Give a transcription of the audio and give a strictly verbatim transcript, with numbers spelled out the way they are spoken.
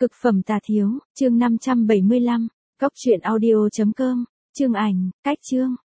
Cực phẩm tà thiếu, chương năm trăm bảy mươi lăm, cốc truyện audio chấm com, chương ảnh, cách chương.